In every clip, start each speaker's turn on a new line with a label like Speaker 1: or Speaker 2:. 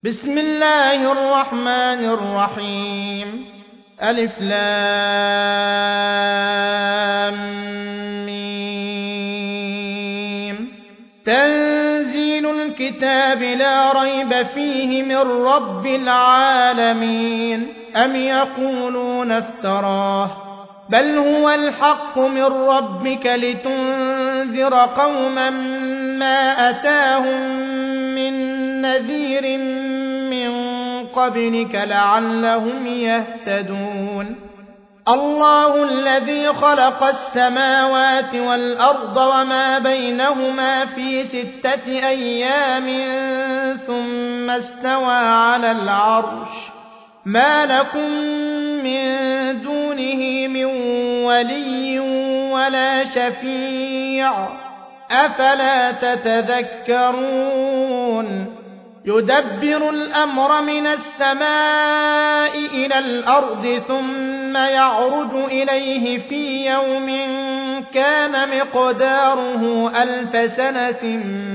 Speaker 1: بسم الله الرحمن الرحيم ألف لام ميم تنزيل الكتاب لا ريب فيه من رب العالمين أم يقولون افتراه بل هو الحق من ربك لتنذر قوما ما أتاهم من نذير من قبلك لعلهم يهتدون الله الذي خلق السماوات والأرض وما بينهما في 6 أيام ثم استوى على العرش ما لكم من دونه من ولي ولا شفيع أفلا تتذكرون يدبر الأمر من السماء إلى الأرض ثم يعرج إليه في يوم كان مقداره 1000 سنة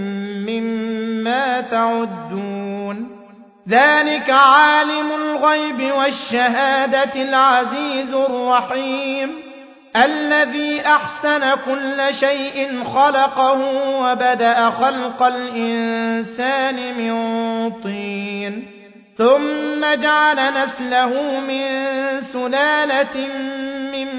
Speaker 1: مما تعدون ذلك عالم الغيب والشهادة العزيز الرحيم الذي أحسن كل شيء خلقه وبدأ خلق الإنسان من طين ثم جعل نسله من سلالة من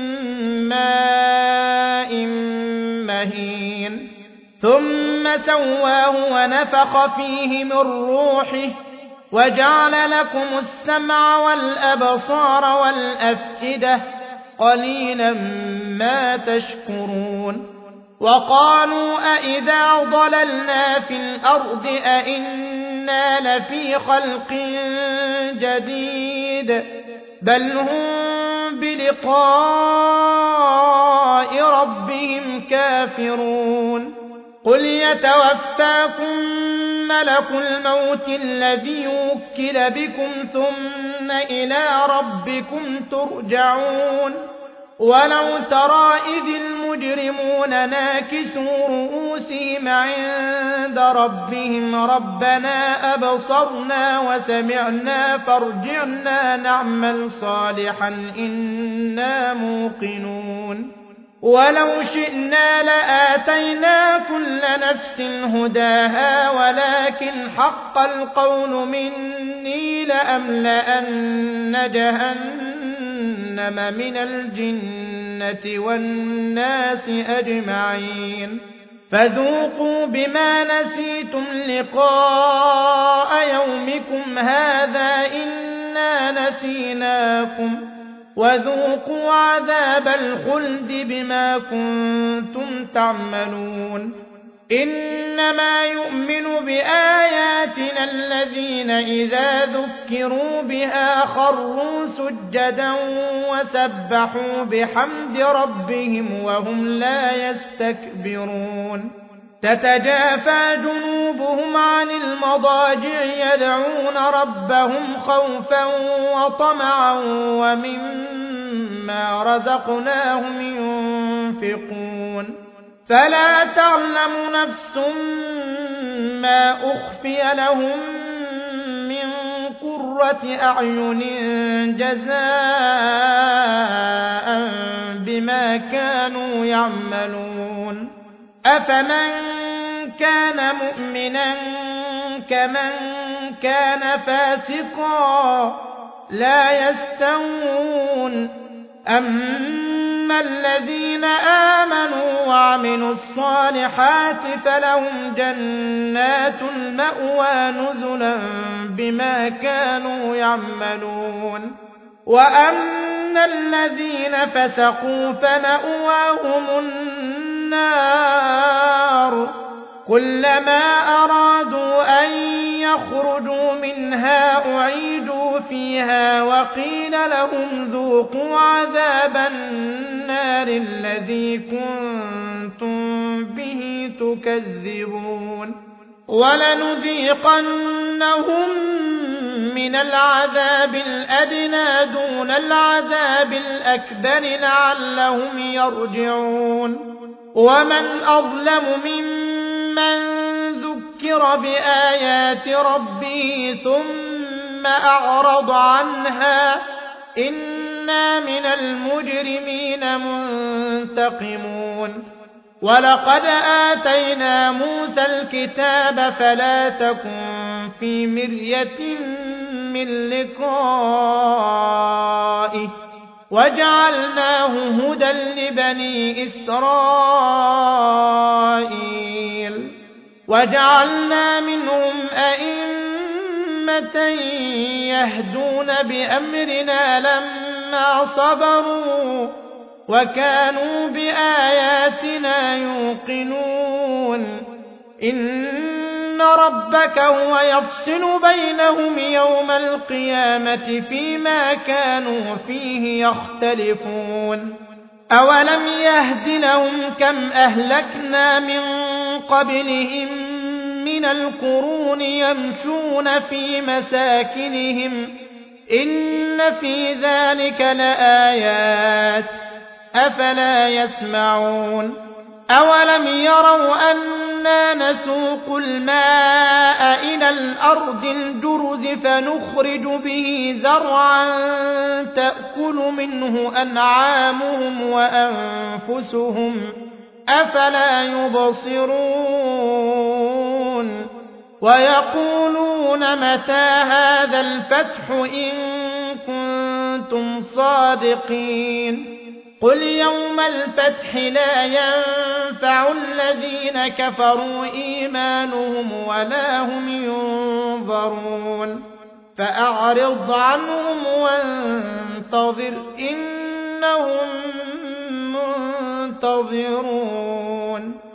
Speaker 1: ماء مهين ثم سواه ونفخ فيه من روحه وجعل لكم السمع والأبصار والأفئدة قليلا ما تشكرون وقالوا أئذا ضللنا في الأرض أئنا لفي خلق جديد بل هم بلقاء ربهم كافرون قل يتوفاكم ملك الموت الذي وكل بكم ثم إلى ربكم ترجعون ولو ترى إذ المجرمون ناكسوا رؤوسهم عند ربهم ربنا أبصرنا وسمعنا فارجعنا نعمل صالحا إنا موقنون ولو شئنا لآتينا كل نفس هداها ولكن حق القول مني لأملأن جهنم من الجنة والناس أجمعين فذوقوا بما نسيتم لقاء يومكم هذا إنا نسيناكم وذوقوا عذاب الخلد بما كنتم تعملون إنما يؤمن بآياتنا الذين إذا ذكروا بها خروا سجدا وسبحوا بحمد ربهم وهم لا يستكبرون تتجافى جنوبهم عن المضاجع يدعون ربهم خوفا وطمعا ومما رزقناهم ينفقون فلا تعلم نفس ما أخفي لهم من قرة أعين جزاء بما كانوا يعملون أفمن كان مؤمنا كمن كان فاسقا لا يستوون أما الذين آمنوا وعملوا الصالحات فلهم جنات المأوى نزلا بما كانوا يعملون وأما الذين فسقوا فمأواهم النار كلما أرادوا أن يخرجوا منها أعيدوا فيها وقيل لهم ذوقوا عذاب النار الذي كنتم به تكذبون ولنذيقنهم من العذاب الأدنى دون العذاب الأكبر لعلهم يرجعون ومن أظلم ممن ذكر ذكر بآيات ربه ثم أعرض عنها إنا من المجرمين منتقمون ولقد آتينا موسى الكتاب فلا تكن في مرية من لقائه وجعلناه هدى لبني إسرائيل وجعلنا منهم أئمة يهدون بأمرنا لما صبروا وكانوا بآياتنا يوقنون إن ربك هو يفصل بينهم يوم القيامة فيما كانوا فيه يختلفون أولم يهد لهم كم أهلكنا من قبلهم من القرون يمشون في مساكنهم إن في ذلك لآيات أفلا يسمعون أولم يروا أنا نسوق الماء إلى الأرض الجرز فنخرج به زرعا تأكل منه أنعامهم وأنفسهم أفلا يبصرون ويقولون متى هذا الفتح إن كنتم صادقين قل يوم الفتح لا ينفع الذين كفروا إيمانهم ولا هم ينظرون فأعرض عنهم وانتظر إنهم منتظرون